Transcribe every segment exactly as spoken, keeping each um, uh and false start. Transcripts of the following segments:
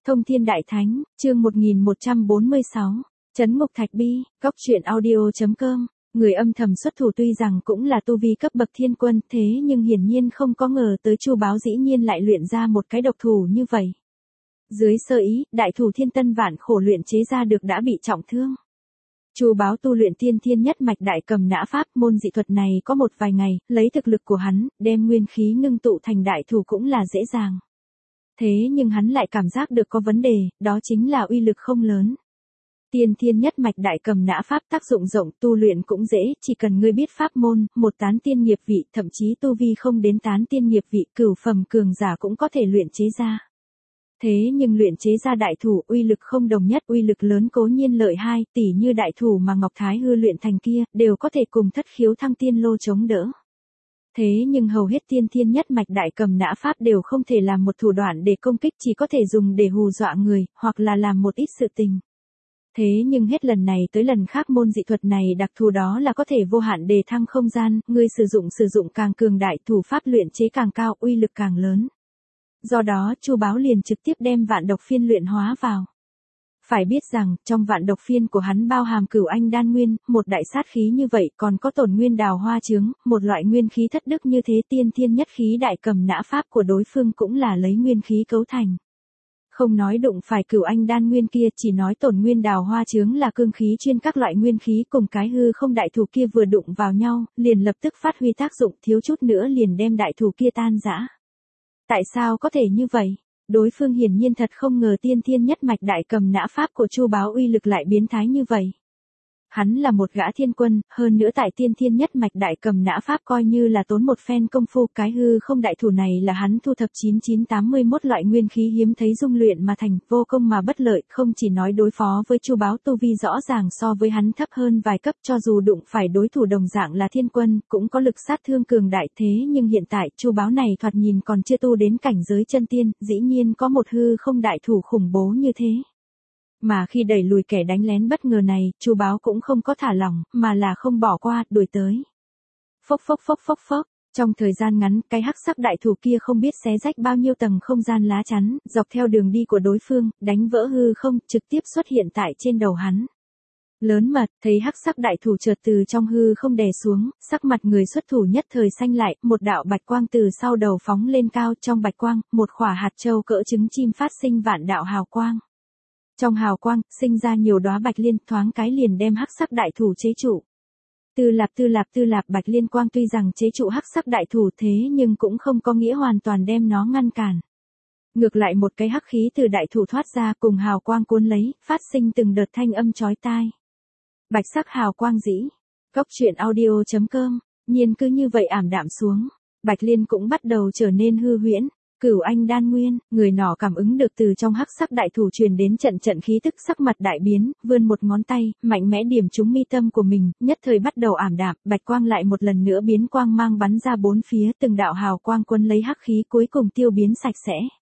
Thông Thiên Đại Thánh, chương một nghìn một trăm bốn mươi sáu, Trấn Ngục Thạch Bi, Cóc Truyện Audio chấm com. Người âm thầm xuất thủ tuy rằng cũng là tu vi cấp bậc thiên quân, thế nhưng hiển nhiên không có ngờ tới Chu Báo dĩ nhiên lại luyện ra một cái độc thủ như vậy. Dưới sơ ý, đại thủ thiên tân vạn khổ luyện chế ra được đã bị trọng thương. Chu Báo tu luyện tiên thiên nhất mạch đại cầm nã pháp, môn dị thuật này có một vài ngày, lấy thực lực của hắn, đem nguyên khí ngưng tụ thành đại thủ cũng là dễ dàng. Thế nhưng hắn lại cảm giác được có vấn đề, đó chính là uy lực không lớn. Tiên thiên nhất mạch đại cầm nã pháp tác dụng rộng, tu luyện cũng dễ, chỉ cần ngươi biết pháp môn, một tán tiên nghiệp vị, thậm chí tu vi không đến tán tiên nghiệp vị, cửu phẩm cường giả cũng có thể luyện chế ra. Thế nhưng luyện chế ra đại thủ uy lực không đồng nhất, uy lực lớn cố nhiên lợi hai, tỷ như đại thủ mà Ngọc Thái Hư luyện thành kia, đều có thể cùng thất khiếu thăng tiên lô chống đỡ. Thế nhưng hầu hết tiên thiên nhất mạch đại cầm nã pháp đều không thể làm một thủ đoạn để công kích, chỉ có thể dùng để hù dọa người, hoặc là làm một ít sự tình. Thế nhưng hết lần này tới lần khác môn dị thuật này đặc thù đó là có thể vô hạn đề thăng không gian, người sử dụng sử dụng càng cường đại, thủ pháp luyện chế càng cao, uy lực càng lớn. Do đó Chu Báo liền trực tiếp đem vạn độc phiên luyện hóa vào. Phải biết rằng, trong vạn độc phiên của hắn bao hàm cửu anh đan nguyên, một đại sát khí như vậy, còn có tổn nguyên đào hoa chướng, một loại nguyên khí thất đức như thế. Tiên thiên nhất khí đại cầm nã pháp của đối phương cũng là lấy nguyên khí cấu thành. Không nói đụng phải cửu anh đan nguyên kia, chỉ nói tổn nguyên đào hoa chướng là cương khí chuyên các loại nguyên khí cùng cái hư không đại thủ kia vừa đụng vào nhau, liền lập tức phát huy tác dụng, thiếu chút nữa liền đem đại thủ kia tan rã. Tại sao có thể như vậy? Đối phương hiển nhiên thật không ngờ tiên thiên nhất mạch đại cầm nã pháp của Chu Báo uy lực lại biến thái như vậy. Hắn là một gã thiên quân, hơn nữa tại tiên thiên nhất mạch đại cầm nã pháp coi như là tốn một phen công phu, cái hư không đại thủ này là hắn thu thập chín chín tám mươi mốt loại nguyên khí hiếm thấy dung luyện mà thành, vô công mà bất lợi, không chỉ nói đối phó với Chu Báo tu vi rõ ràng so với hắn thấp hơn vài cấp, cho dù đụng phải đối thủ đồng dạng là thiên quân, cũng có lực sát thương cường đại. Thế nhưng hiện tại Chu Báo này thoạt nhìn còn chưa tu đến cảnh giới chân tiên, dĩ nhiên có một hư không đại thủ khủng bố như thế. Mà khi đẩy lùi kẻ đánh lén bất ngờ này, Chu Báo cũng không có thả lỏng, mà là không bỏ qua, đuổi tới. Phốc phốc phốc phốc phốc, trong thời gian ngắn, cái hắc sắc đại thủ kia không biết xé rách bao nhiêu tầng không gian lá chắn, dọc theo đường đi của đối phương, đánh vỡ hư không, trực tiếp xuất hiện tại trên đầu hắn. Lớn mật, thấy hắc sắc đại thủ chợt từ trong hư không đè xuống, sắc mặt người xuất thủ nhất thời xanh lại, một đạo bạch quang từ sau đầu phóng lên cao, trong bạch quang, một khỏa hạt châu cỡ trứng chim phát sinh vạn đạo hào quang. Trong hào quang, sinh ra nhiều đóa bạch liên, thoáng cái liền đem hắc sắc đại thủ chế trụ. Tư lạp tư lạp tư lạp, bạch liên quang tuy rằng chế trụ hắc sắc đại thủ, thế nhưng cũng không có nghĩa hoàn toàn đem nó ngăn cản. Ngược lại một cái hắc khí từ đại thủ thoát ra, cùng hào quang cuốn lấy, phát sinh từng đợt thanh âm chói tai. Bạch sắc hào quang dĩ, Cóc Truyện Audio chấm com, nhiên cứ như vậy ảm đạm xuống, bạch liên cũng bắt đầu trở nên hư huyễn. Cửu anh đan nguyên, người nọ cảm ứng được từ trong hắc sắc đại thủ truyền đến trận trận khí tức, sắc mặt đại biến, vươn một ngón tay, mạnh mẽ điểm trúng mi tâm của mình, nhất thời bắt đầu ảm đạm, bạch quang lại một lần nữa biến quang mang bắn ra bốn phía, từng đạo hào quang quấn lấy hắc khí cuối cùng tiêu biến sạch sẽ.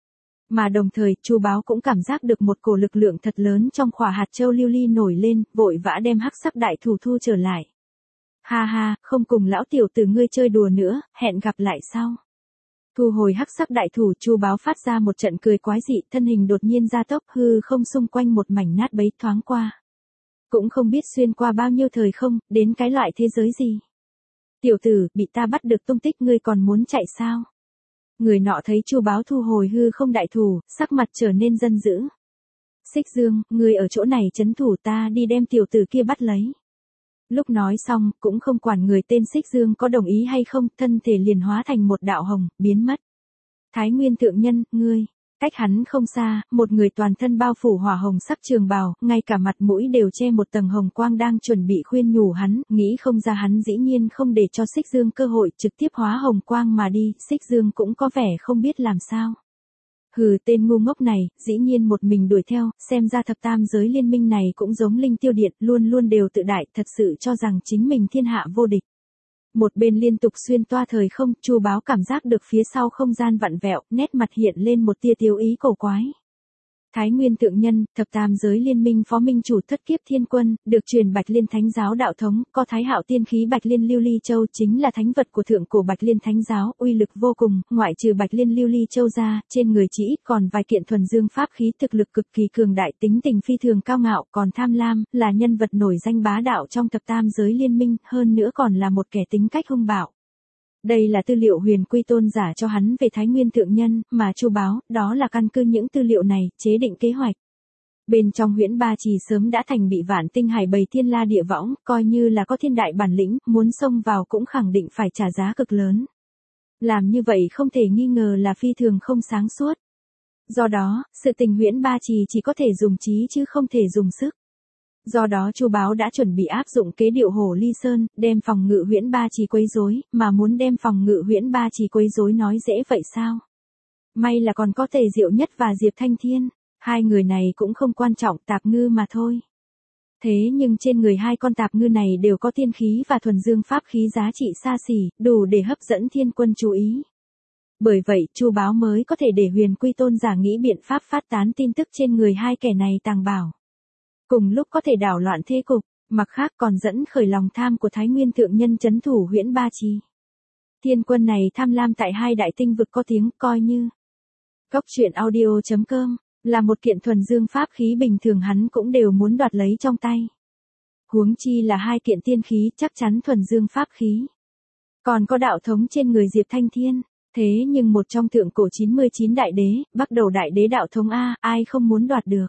Mà đồng thời, Chu Báo cũng cảm giác được một cổ lực lượng thật lớn trong khỏa hạt châu lưu ly nổi lên, vội vã đem hắc sắc đại thủ thu trở lại. Ha ha, không cùng lão tiểu tử ngươi chơi đùa nữa, hẹn gặp lại sau. Thu hồi hắc sắc đại thủ, Chu Báo phát ra một trận cười quái dị, thân hình đột nhiên gia tốc, hư không xung quanh một mảnh nát bấy thoáng qua. Cũng không biết xuyên qua bao nhiêu thời không, đến cái loại thế giới gì. Tiểu tử, bị ta bắt được tung tích, ngươi còn muốn chạy sao? Người nọ thấy Chu Báo thu hồi hư không đại thủ, sắc mặt trở nên giận dữ. Xích Dương, ngươi ở chỗ này trấn thủ, ta đi đem tiểu tử kia bắt lấy. Lúc nói xong, cũng không quản người tên Xích Dương có đồng ý hay không, thân thể liền hóa thành một đạo hồng, biến mất. Thái Nguyên thượng nhân, ngươi, cách hắn không xa, một người toàn thân bao phủ hỏa hồng sắc trường bào, ngay cả mặt mũi đều che một tầng hồng quang đang chuẩn bị khuyên nhủ hắn, nghĩ không ra hắn dĩ nhiên không để cho Xích Dương cơ hội, trực tiếp hóa hồng quang mà đi. Xích Dương cũng có vẻ không biết làm sao. Hừ, tên ngu ngốc này, dĩ nhiên một mình đuổi theo, xem ra thập tam giới liên minh này cũng giống Linh Tiêu Điện, luôn luôn đều tự đại, thật sự cho rằng chính mình thiên hạ vô địch. Một bên liên tục xuyên toa thời không, Chu Báo cảm giác được phía sau không gian vặn vẹo, nét mặt hiện lên một tia tiêu ý cổ quái. Thái Nguyên Thượng Nhân, thập tam giới liên minh phó minh chủ thất kiếp thiên quân, được truyền Bạch Liên Thánh giáo đạo thống, có Thái Hạo tiên khí Bạch Liên Lưu Ly Châu chính là thánh vật của thượng cổ Bạch Liên Thánh giáo, uy lực vô cùng, ngoại trừ Bạch Liên Lưu Ly Châu ra, trên người chỉ ít còn vài kiện thuần dương pháp khí, thực lực cực kỳ cường đại, tính tình phi thường cao ngạo, còn tham lam, là nhân vật nổi danh bá đạo trong thập tam giới liên minh, hơn nữa còn là một kẻ tính cách hung bạo. Đây là tư liệu Huyền Quy Tôn giả cho hắn về Thái Nguyên Thượng Nhân, mà Chu Báo, đó là căn cứ những tư liệu này, chế định kế hoạch. Bên trong Huyễn Ba Trì sớm đã thành bị Vạn Tinh Hải bầy thiên la địa võng, coi như là có thiên đại bản lĩnh, muốn xông vào cũng khẳng định phải trả giá cực lớn. Làm như vậy không thể nghi ngờ là phi thường không sáng suốt. Do đó, sự tình Huyễn Ba Trì chỉ có thể dùng trí chứ không thể dùng sức. Do đó Chu Báo đã chuẩn bị áp dụng kế điệu Hổ Ly Sơn, đem phòng ngự Huyễn Ba Trì quấy rối, mà muốn đem phòng ngự Huyễn Ba Trì quấy rối nói dễ vậy sao? May là còn có Tề Diệu Nhất và Diệp Thanh Thiên, hai người này cũng không quan trọng, tạp ngư mà thôi. Thế nhưng trên người hai con tạp ngư này đều có tiên khí và thuần dương pháp khí giá trị xa xỉ, đủ để hấp dẫn thiên quân chú ý. Bởi vậy, Chu Báo mới có thể để Huyền Quy Tôn giả nghĩ biện pháp phát tán tin tức trên người hai kẻ này tàng bảo. Cùng lúc có thể đảo loạn thế cục, mặt khác còn dẫn khởi lòng tham của Thái Nguyên Thượng Nhân trấn thủ Huyễn Ba Trì. Thiên quân này tham lam tại hai đại tinh vực có tiếng, coi như Cốc truyện audio chấm com, là một kiện thuần dương pháp khí bình thường hắn cũng đều muốn đoạt lấy trong tay. Huống chi là hai kiện tiên khí, chắc chắn thuần dương pháp khí. Còn có đạo thống trên người Diệp Thanh Thiên, thế nhưng một trong thượng cổ chín mươi chín đại đế, bắt đầu đại đế đạo thống A, ai không muốn đoạt được.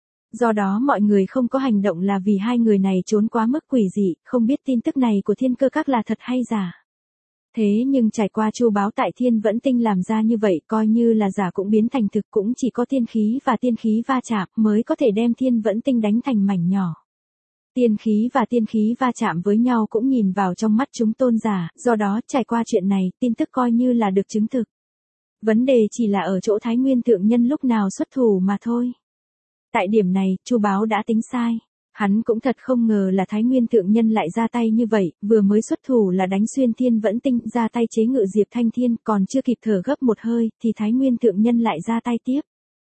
Do đó mọi người không có hành động là vì hai người này trốn quá mức quỷ dị, không biết tin tức này của Thiên Cơ Các là thật hay giả. Thế nhưng trải qua Chu Báo tại Thiên Vẫn Tinh làm ra như vậy, coi như là giả cũng biến thành thực, cũng chỉ có tiên khí và tiên khí va chạm mới có thể đem Thiên Vẫn Tinh đánh thành mảnh nhỏ. Tiên khí và tiên khí va chạm với nhau cũng nhìn vào trong mắt chúng tôn giả, do đó trải qua chuyện này, tin tức coi như là được chứng thực. Vấn đề chỉ là ở chỗ Thái Nguyên Thượng Nhân lúc nào xuất thủ mà thôi. Tại điểm này, Chu Báo đã tính sai. Hắn cũng thật không ngờ là Thái Nguyên Thượng Nhân lại ra tay như vậy, vừa mới xuất thủ là đánh xuyên Thiên Vẫn Tinh, ra tay chế ngự Diệp Thanh Thiên, còn chưa kịp thở gấp một hơi, thì Thái Nguyên Thượng Nhân lại ra tay tiếp.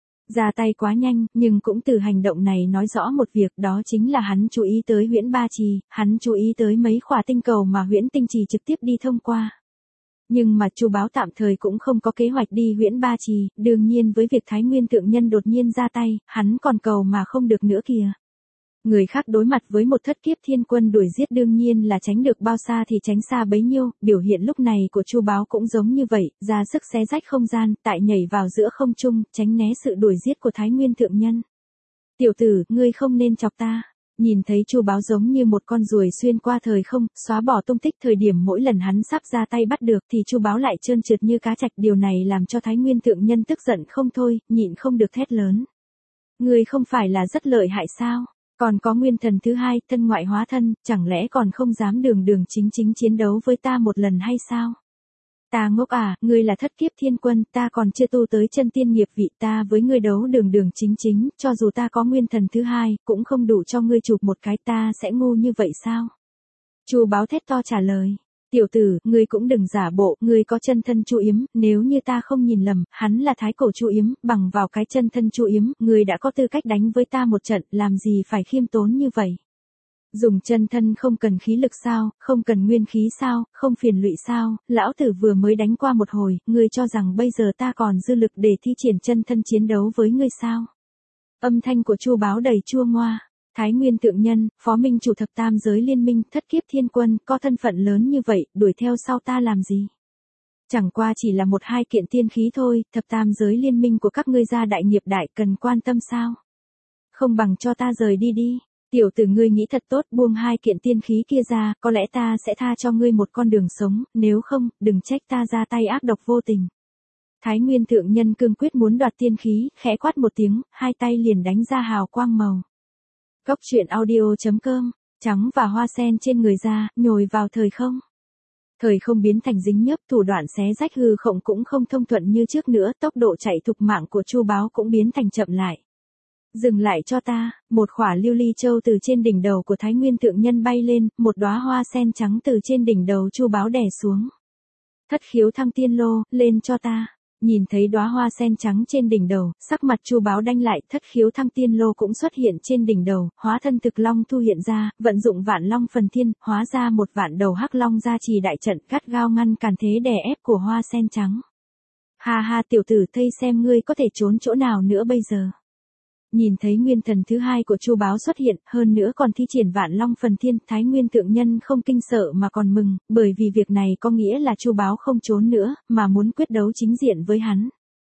Ra tay quá nhanh, nhưng cũng từ hành động này nói rõ một việc, đó chính là hắn chú ý tới Huyễn Ba Trì, hắn chú ý tới mấy khỏa tinh cầu mà Huyễn Tinh Trì trực tiếp đi thông qua. Nhưng mà Chu Báo tạm thời cũng không có kế hoạch đi Huyễn Ba Trì, đương nhiên với việc Thái Nguyên Thượng Nhân đột nhiên ra tay, hắn còn cầu mà không được nữa kìa. Người khác đối mặt với một thất kiếp thiên quân đuổi giết đương nhiên là tránh được bao xa thì tránh xa bấy nhiêu, biểu hiện lúc này của Chu Báo cũng giống như vậy, ra sức xé rách không gian, tại nhảy vào giữa không trung, tránh né sự đuổi giết của Thái Nguyên Thượng Nhân. Tiểu tử, ngươi không nên chọc ta. Nhìn thấy Chu Báo giống như một con ruồi xuyên qua thời không, xóa bỏ tung tích thời điểm mỗi lần hắn sắp ra tay bắt được thì Chu Báo lại trơn trượt như cá trạch, điều này làm cho Thái Nguyên Thượng Nhân tức giận không thôi, nhịn không được thét lớn. Ngươi không phải là rất lợi hại sao? Còn có nguyên thần thứ hai, thân ngoại hóa thân, chẳng lẽ còn không dám đường đường chính chính chiến đấu với ta một lần hay sao? Ta ngốc à, ngươi là thất kiếp thiên quân, ta còn chưa tu tới chân tiên nghiệp vị, ta với ngươi đấu đường đường chính chính, cho dù ta có nguyên thần thứ hai, cũng không đủ cho ngươi chụp một cái, ta sẽ ngu như vậy sao? Chu Báo thét to trả lời. Tiểu tử, ngươi cũng đừng giả bộ, ngươi có chân thân Chu Yếm, nếu như ta không nhìn lầm, hắn là thái cổ Chu Yếm, bằng vào cái chân thân Chu Yếm, ngươi đã có tư cách đánh với ta một trận, làm gì phải khiêm tốn như vậy? Dùng chân thân không cần khí lực sao, không cần nguyên khí sao, không phiền lụy sao, lão tử vừa mới đánh qua một hồi, ngươi cho rằng bây giờ ta còn dư lực để thi triển chân thân chiến đấu với ngươi sao? Âm thanh của Chu Báo đầy chua ngoa. Thái Nguyên Thượng Nhân, phó minh chủ thập tam giới liên minh, thất kiếp thiên quân, có thân phận lớn như vậy, đuổi theo sau ta làm gì? Chẳng qua chỉ là một hai kiện tiên khí thôi, thập tam giới liên minh của các ngươi gia đại nghiệp đại cần quan tâm sao? Không bằng cho ta rời đi đi. Tiểu tử ngươi nghĩ thật tốt, buông hai kiện tiên khí kia ra, có lẽ ta sẽ tha cho ngươi một con đường sống, nếu không, đừng trách ta ra tay ác độc vô tình. Thái Nguyên Thượng Nhân cương quyết muốn đoạt tiên khí, khẽ quát một tiếng, hai tay liền đánh ra hào quang màu. Cốc truyện audio chấm com, trắng và hoa sen trên người ra, nhồi vào thời không. Thời không biến thành dính nhớp, thủ đoạn xé rách hư không cũng không thông thuận như trước nữa, tốc độ chạy thục mạng của Chu Báo cũng biến thành chậm lại. Dừng lại cho ta, một khỏa lưu ly châu từ trên đỉnh đầu của Thái Nguyên Thượng Nhân bay lên, một đóa hoa sen trắng từ trên đỉnh đầu Chu Báo đè xuống. Thất khiếu thăng tiên lô, lên cho ta. Nhìn thấy đóa hoa sen trắng trên đỉnh đầu, sắc mặt Chu Báo đanh lại, thất khiếu thăng tiên lô cũng xuất hiện trên đỉnh đầu, hóa thân thực long thu hiện ra, vận dụng vạn long phần thiên, hóa ra một vạn đầu hắc long gia trì đại trận, gắt gao ngăn cản thế đè ép của hoa sen trắng. Ha ha tiểu tử, thây xem ngươi có thể trốn chỗ nào nữa bây giờ. Nhìn thấy nguyên thần thứ hai của Chu Báo xuất hiện, hơn nữa còn thi triển vạn long phần thiên, Thái Nguyên Thượng Nhân không kinh sợ mà còn mừng, bởi vì việc này có nghĩa là Chu Báo không trốn nữa, mà muốn quyết đấu chính diện với hắn.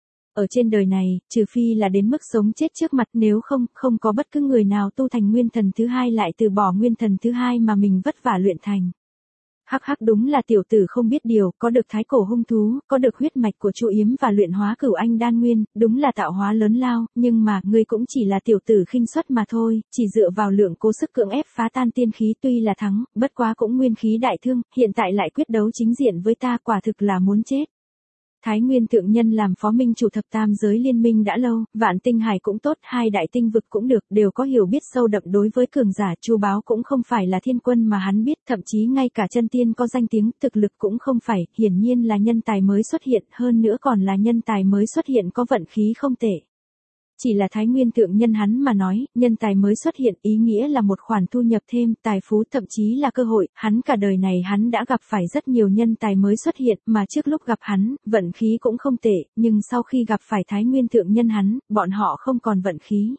Ở trên đời này, trừ phi là đến mức sống chết trước mặt, nếu không, không có bất cứ người nào tu thành nguyên thần thứ hai lại từ bỏ nguyên thần thứ hai mà mình vất vả luyện thành. Hắc hắc, đúng là tiểu tử không biết điều, có được thái cổ hung thú, có được huyết mạch của Chu Yếm và luyện hóa cửu anh đan nguyên, đúng là tạo hóa lớn lao, nhưng mà, ngươi cũng chỉ là tiểu tử khinh suất mà thôi, chỉ dựa vào lượng cố sức cưỡng ép phá tan tiên khí tuy là thắng, bất quá cũng nguyên khí đại thương, hiện tại lại quyết đấu chính diện với ta, quả thực là muốn chết. Thái Nguyên Thượng Nhân làm phó minh chủ thập tam giới liên minh đã lâu, vạn tinh hải cũng tốt, hai đại tinh vực cũng được, đều có hiểu biết sâu đậm đối với cường giả. Chu Báo cũng không phải là thiên quân mà hắn biết, thậm chí ngay cả chân tiên có danh tiếng, thực lực cũng không phải, hiển nhiên là nhân tài mới xuất hiện, hơn nữa còn là nhân tài mới xuất hiện có vận khí không tệ. Chỉ là Thái Nguyên Thượng Nhân hắn mà nói, nhân tài mới xuất hiện ý nghĩa là một khoản thu nhập thêm, tài phú thậm chí là cơ hội, hắn cả đời này hắn đã gặp phải rất nhiều nhân tài mới xuất hiện, mà trước lúc gặp hắn, vận khí cũng không tệ, nhưng sau khi gặp phải Thái Nguyên Thượng Nhân hắn, bọn họ không còn vận khí.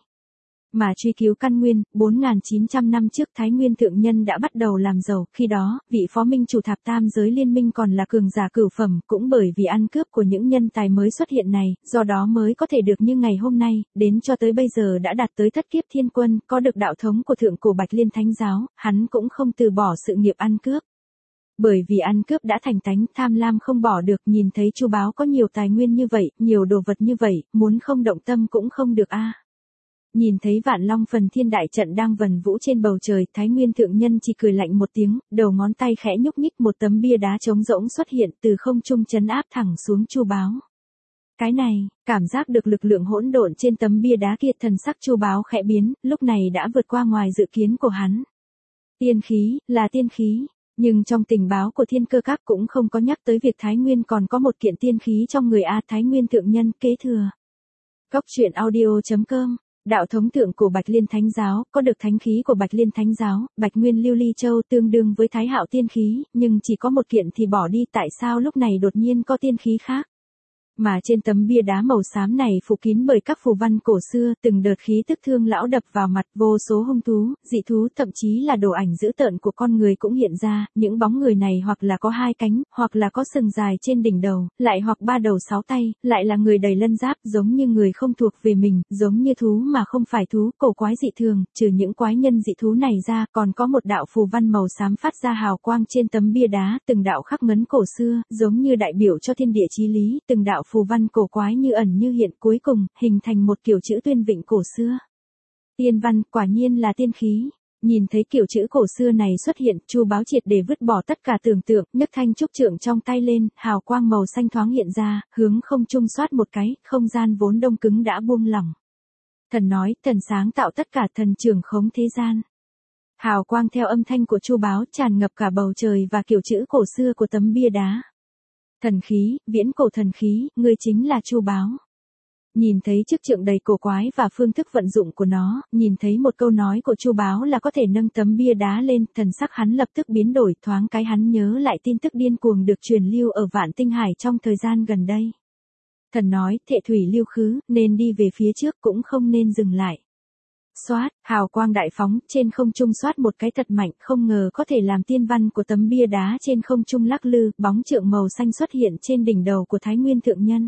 Mà truy cứu căn nguyên, bốn nghìn chín trăm năm trước Thái Nguyên Thượng Nhân đã bắt đầu làm giàu, khi đó, vị phó minh chủ thập tam giới liên minh còn là cường giả cửu phẩm, cũng bởi vì ăn cướp của những nhân tài mới xuất hiện này, do đó mới có thể được như ngày hôm nay, đến cho tới bây giờ đã đạt tới thất kiếp thiên quân, có được đạo thống của thượng cổ Bạch Liên Thánh Giáo, hắn cũng không từ bỏ sự nghiệp ăn cướp. Bởi vì ăn cướp đã thành tánh, tham lam không bỏ được, nhìn thấy Chu Báo có nhiều tài nguyên như vậy, nhiều đồ vật như vậy, muốn không động tâm cũng không được a. Nhìn thấy vạn long phần thiên đại trận đang vần vũ trên bầu trời, Thái Nguyên Thượng Nhân chỉ cười lạnh một tiếng, đầu ngón tay khẽ nhúc nhích, một tấm bia đá trống rỗng xuất hiện từ không trung trấn áp thẳng xuống Chu Báo. Cái này, cảm giác được lực lượng hỗn độn trên tấm bia đá kia, thần sắc Chu Báo khẽ biến, lúc này đã vượt qua ngoài dự kiến của hắn. Tiên khí, là tiên khí, nhưng trong tình báo của Thiên Cơ Các cũng không có nhắc tới việc Thái Nguyên còn có một kiện tiên khí trong người a. Thái Nguyên Thượng Nhân kế thừa. Góc truyện audio chấm com. Đạo thống thượng của Bạch Liên Thánh Giáo, có được thánh khí của Bạch Liên Thánh Giáo, Bạch Nguyên Lưu Ly Châu tương đương với Thái Hạo tiên khí, nhưng chỉ có một kiện thì bỏ đi, tại sao lúc này đột nhiên có tiên khí khác? Mà trên tấm bia đá màu xám này phủ kín bởi các phù văn cổ xưa, từng đợt khí tức thương lão đập vào mặt, vô số hung thú, dị thú, thậm chí là đồ ảnh dữ tợn của con người cũng hiện ra, những bóng người này hoặc là có hai cánh, hoặc là có sừng dài trên đỉnh đầu, lại hoặc ba đầu sáu tay, lại là người đầy lân giáp, giống như người không thuộc về mình, giống như thú mà không phải thú, cổ quái dị thường. Trừ những quái nhân dị thú này ra, còn có một đạo phù văn màu xám phát ra hào quang trên tấm bia đá, từng đạo khắc ngấn cổ xưa, giống như đại biểu cho thiên địa chí lý, từng đạo phù văn cổ quái như ẩn như hiện, cuối cùng hình thành một kiểu chữ tuyên vịnh cổ xưa. Tiên văn, quả nhiên là tiên khí. Nhìn thấy kiểu chữ cổ xưa này xuất hiện, Chu Báo triệt để vứt bỏ tất cả tưởng tượng, nhấc thanh trúc trượng trong tay lên, hào quang màu xanh thoáng hiện ra, hướng không trung xoát một cái, không gian vốn đông cứng đã buông lỏng. Thần nói, thần sáng tạo tất cả, thần trưởng khống thế gian. Hào quang theo âm thanh của Chu Báo tràn ngập cả bầu trời và kiểu chữ cổ xưa của tấm bia đá. Thần khí, viễn cổ thần khí, ngươi chính là Chu Báo. Nhìn thấy chiếc trượng đầy cổ quái và phương thức vận dụng của nó, nhìn thấy một câu nói của Chu Báo là có thể nâng tấm bia đá lên, thần sắc hắn lập tức biến đổi, thoáng cái hắn nhớ lại tin tức điên cuồng được truyền lưu ở Vạn Tinh Hải trong thời gian gần đây. Thần nói, thệ thủy lưu khứ, nên đi về phía trước cũng không nên dừng lại. Xoát, hào quang đại phóng, trên không trung xoát một cái thật mạnh, không ngờ có thể làm tiên văn của tấm bia đá trên không trung lắc lư, bóng trượng màu xanh xuất hiện trên đỉnh đầu của Thái Nguyên Thượng Nhân.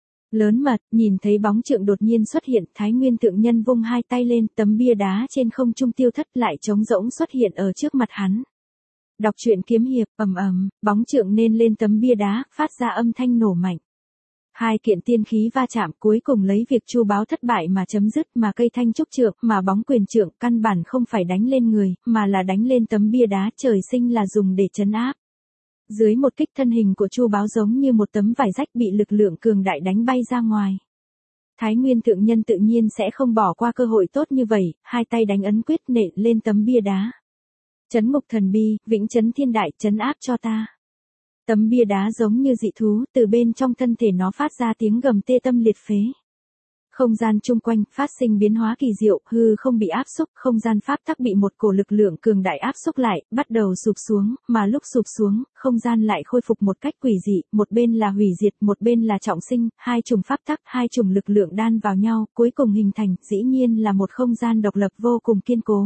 Lớn mật, nhìn thấy bóng trượng đột nhiên xuất hiện, Thái Nguyên Thượng Nhân vung hai tay lên, tấm bia đá trên không trung tiêu thất lại trống rỗng xuất hiện ở trước mặt hắn. Đọc truyện kiếm hiệp, ầm ầm, bóng trượng nên lên tấm bia đá, phát ra âm thanh nổ mạnh. Hai kiện tiên khí va chạm, cuối cùng lấy việc Chu Báo thất bại mà chấm dứt, mà cây thanh trúc trượng, mà bóng quyền trượng, căn bản không phải đánh lên người, mà là đánh lên tấm bia đá, trời sinh là dùng để trấn áp. Dưới một kích, thân hình của Chu Báo giống như một tấm vải rách bị lực lượng cường đại đánh bay ra ngoài. Thái Nguyên Thượng Nhân tự nhiên sẽ không bỏ qua cơ hội tốt như vậy, hai tay đánh ấn quyết nện lên tấm bia đá. Trấn ngục thần bi, vĩnh trấn thiên đại, trấn áp cho ta. Tấm bia đá giống như dị thú, từ bên trong thân thể nó phát ra tiếng gầm tê tâm liệt phế. Không gian chung quanh phát sinh biến hóa kỳ diệu, hư không bị áp xúc, không gian pháp tắc bị một cổ lực lượng cường đại áp xúc lại, bắt đầu sụp xuống, mà lúc sụp xuống, không gian lại khôi phục một cách quỷ dị, một bên là hủy diệt, một bên là trọng sinh, hai chủng pháp tắc, hai chủng lực lượng đan vào nhau, cuối cùng hình thành, dĩ nhiên là một không gian độc lập vô cùng kiên cố.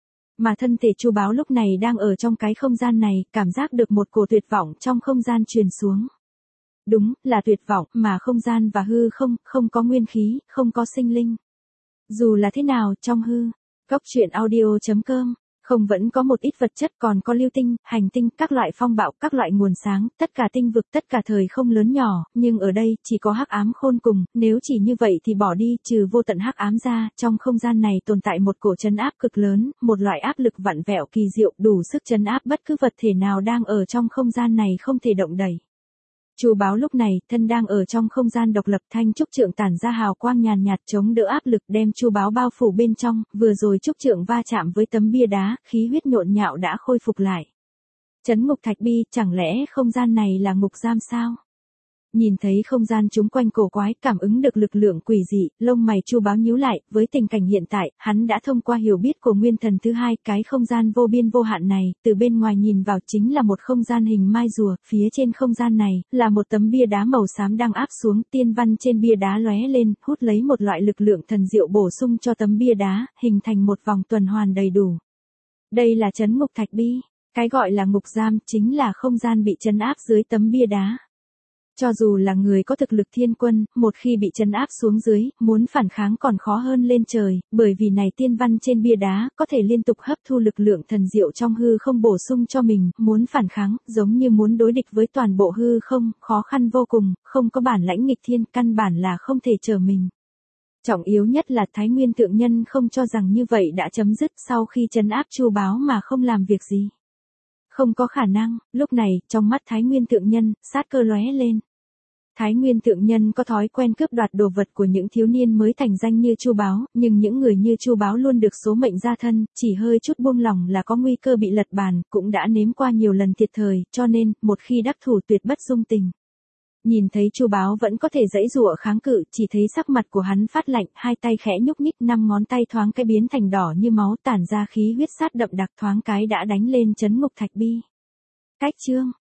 Mà thân thể Chu Báo lúc này đang ở trong cái không gian này, cảm giác được một cổ tuyệt vọng trong không gian truyền xuống. Đúng, là tuyệt vọng, mà không gian và hư không, không có nguyên khí, không có sinh linh. Dù là thế nào, trong hư, Cốc truyện audio chấm com, không vẫn có một ít vật chất, còn có lưu tinh, hành tinh, các loại phong bạo, các loại nguồn sáng, tất cả tinh vực, tất cả thời không lớn nhỏ, nhưng ở đây, chỉ có hắc ám khôn cùng, nếu chỉ như vậy thì bỏ đi, trừ vô tận hắc ám ra, trong không gian này tồn tại một cổ trấn áp cực lớn, một loại áp lực vặn vẹo kỳ diệu, đủ sức trấn áp bất cứ vật thể nào đang ở trong không gian này không thể động đẩy. Chu Báo lúc này, thân đang ở trong không gian độc lập, thanh trúc trượng tản ra hào quang nhàn nhạt chống đỡ áp lực đem Chu Báo bao phủ bên trong, vừa rồi trúc trượng va chạm với tấm bia đá, khí huyết nhộn nhạo đã khôi phục lại. Trấn ngục thạch bi, chẳng lẽ không gian này là ngục giam sao? Nhìn thấy không gian chúng quanh cổ quái, cảm ứng được lực lượng quỷ dị, lông mày Chu Báo nhíu lại, với tình cảnh hiện tại, hắn đã thông qua hiểu biết của nguyên thần thứ hai, cái không gian vô biên vô hạn này, từ bên ngoài nhìn vào chính là một không gian hình mai rùa, phía trên không gian này, là một tấm bia đá màu xám đang áp xuống, tiên văn trên bia đá lóe lên, hút lấy một loại lực lượng thần diệu bổ sung cho tấm bia đá, hình thành một vòng tuần hoàn đầy đủ. Đây là trấn ngục thạch bi, cái gọi là ngục giam, chính là không gian bị trấn áp dưới tấm bia đá. Cho dù là người có thực lực thiên quân, một khi bị trấn áp xuống dưới, muốn phản kháng còn khó hơn lên trời, bởi vì này tiên văn trên bia đá, có thể liên tục hấp thu lực lượng thần diệu trong hư không bổ sung cho mình, muốn phản kháng, giống như muốn đối địch với toàn bộ hư không, khó khăn vô cùng, không có bản lãnh nghịch thiên, căn bản là không thể trở mình. Trọng yếu nhất là Thái Nguyên Thượng Nhân không cho rằng như vậy đã chấm dứt sau khi trấn áp Chu Báo mà không làm việc gì. Không có khả năng, lúc này, trong mắt Thái Nguyên Thượng Nhân, sát cơ lóe lên. Thái Nguyên Thượng Nhân có thói quen cướp đoạt đồ vật của những thiếu niên mới thành danh như Chu Báo, nhưng những người như Chu Báo luôn được số mệnh gia thân, chỉ hơi chút buông lỏng là có nguy cơ bị lật bàn, cũng đã nếm qua nhiều lần thiệt thời, cho nên, một khi đắc thủ tuyệt bất dung tình. Nhìn thấy Chu Báo vẫn có thể giãy giụa kháng cự, chỉ thấy sắc mặt của hắn phát lạnh, hai tay khẽ nhúc nhích, năm ngón tay thoáng cái biến thành đỏ như máu, tản ra khí huyết sát đậm đặc, thoáng cái đã đánh lên trấn ngục thạch bi. Cách chương